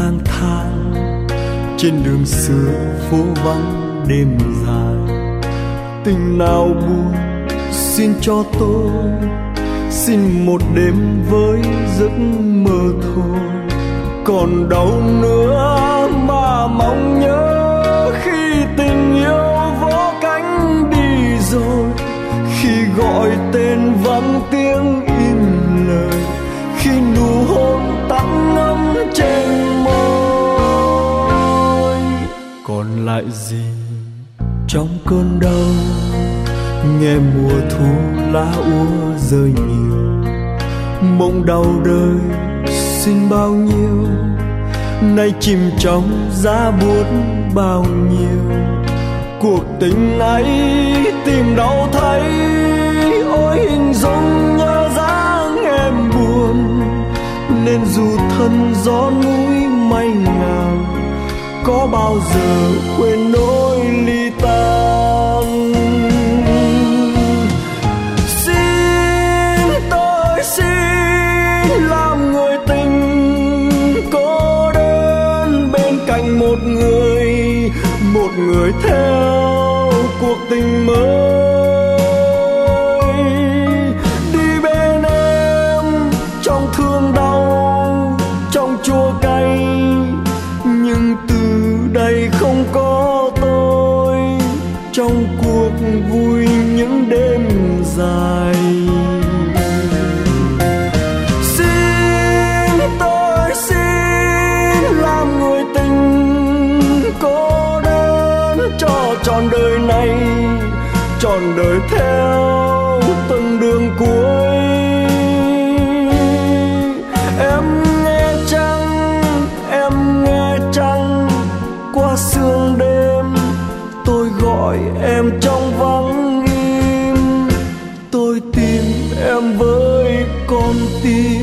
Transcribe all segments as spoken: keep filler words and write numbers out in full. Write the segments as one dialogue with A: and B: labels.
A: lang thang trên đường xưa phố vắng đêm dài. Tình nào buồn xin cho tôi, xin một đêm với giấc mơ thôi. Còn đâu nữa mà mong nhớ khi tình yêu vỗ cánh đi rồi, khi gọi tên vắng tiếng im lời, khi nụ hôn tắt ngấm trên môi. Còn lại gì trong cơn đau, nghe mùa thu lá úa rơi nhiều, mộng đau đời xin bao nhiêu, nay chìm trong giá buốt bao nhiêu. Cuộc tình ấy tìm đâu thấy, ôi hình dung nhớ dáng em buồn, nên dù thân gió núi mây ngàn, có bao giờ quên nỗi ly tan. Xin tôi xin làm người tình cô đơn bên cạnh một người, một người theo cuộc tình mới, đi bên em trong thương đau, trong chua cay, nhưng từ đây không có tôi trong cuộc vui những đêm dài. Xin tôi xin làm người tình cô đơn cho trọn đời này, trọn đời theo từng đường cuối. Em nghe chăng, em nghe chăng, qua sương đêm tôi gọi em trong vắng im, tôi tìm em với con tim.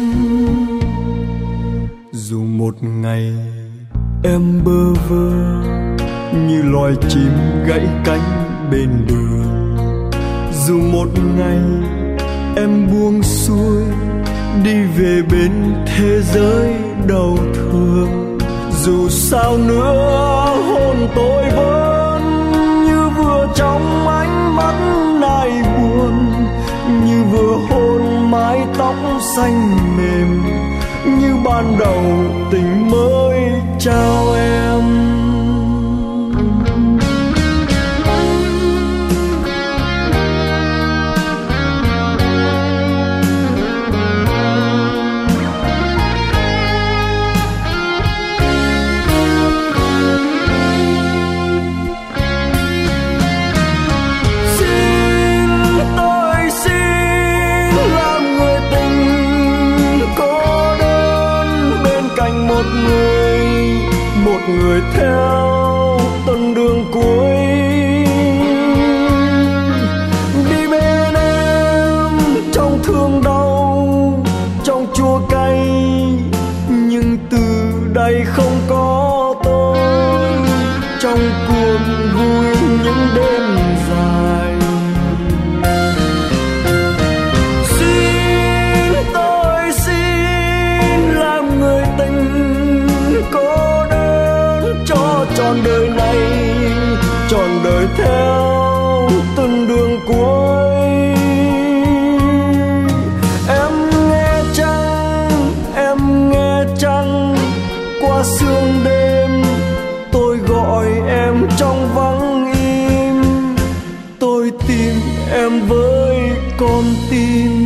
A: Dù một ngày em bơ vơ như loài chim gãy cánh bên đường, dù một ngày em buông xuôi đi về bên thế giới đau thương, dù sao nữa hồn tôi vẫn như vừa trong ánh mắt này buồn, như vừa hôn mái tóc xanh mềm, như ban đầu tình mới trao em. Một người, một người theo từng đường cuối, đi bên em trong thương đau, trong chua cay, nhưng từ đây không có tôi trong cuộc vui những đêm dài. Xin tôi xin làm người tình cô đơn cho trọn đời này, trọn đời theo từng đường cuối. Em nghe chăng, em nghe chăng, qua sương đêm tôi gọi em trong vắng im, tôi tìm em với con tim.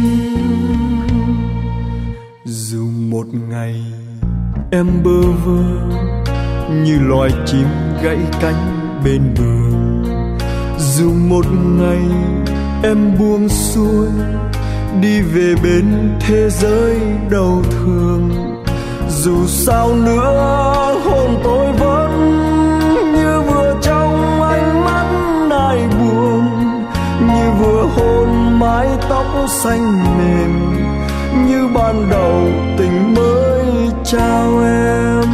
A: Dù một ngày em bơ vơ như loài chim gãy cánh bên bờ, dù một ngày em buông xuôi đi về bên thế giới đau thương, dù sao nữa hồn tôi vẫn như vừa trong ánh mắt này buồn, như vừa hôn mái tóc xanh mềm, như ban đầu tình mới trao em.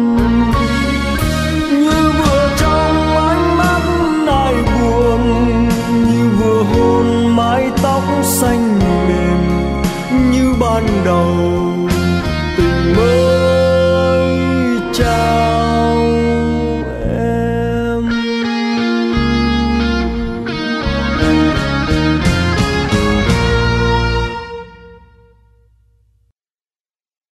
A: Như vừa trong ánh mắt này buồn, như vừa hôn mái tóc xanh mềm, như ban đầu